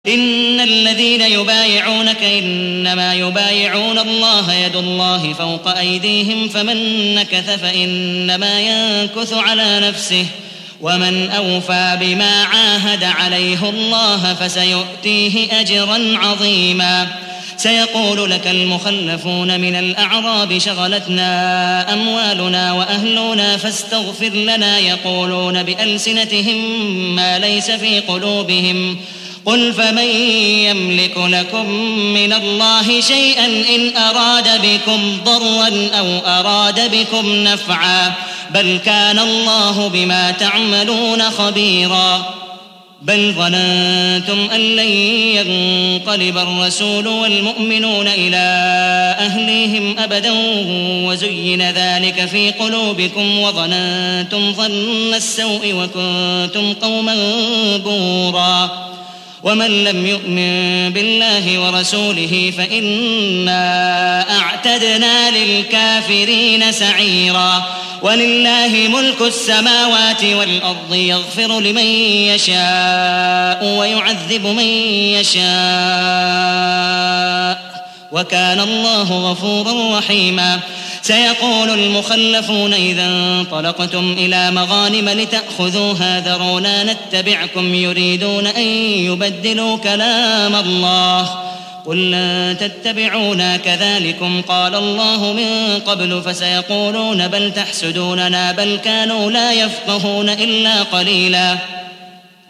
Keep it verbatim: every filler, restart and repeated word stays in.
إن الذين يبايعونك إنما يبايعون الله يد الله فوق أيديهم فمن نكث فإنما ينكث على نفسه ومن أوفى بما عاهد عليه الله فسيؤتيه أجرا عظيما. سيقول لك المخلفون من الأعراب شغلتنا أموالنا وأهلنا فاستغفر لنا يقولون بألسنتهم ما ليس في قلوبهم قل فمن يملك لكم من الله شيئا إن أراد بكم ضرا أو أراد بكم نفعا بل كان الله بما تعملون خبيرا. بل ظننتم أن لن ينقلب الرسول والمؤمنون إلى أهليهم أبدا وزين ذلك في قلوبكم وظننتم ظن السوء وكنتم قوما بورا. ومن لم يؤمن بالله ورسوله فإنا أعتدنا للكافرين سعيرا. ولله ملك السماوات والأرض يغفر لمن يشاء ويعذب من يشاء وكان الله غفورا رحيما. سيقول المخلفون إذا انطلقتم إلى مغانم لتأخذوها ذرونا نتبعكم يريدون أن يبدلوا كلام الله قل لن تتبعونا كذلكم قال الله من قبل فسيقولون بل تحسدوننا بل كانوا لا يفقهون إلا قليلا.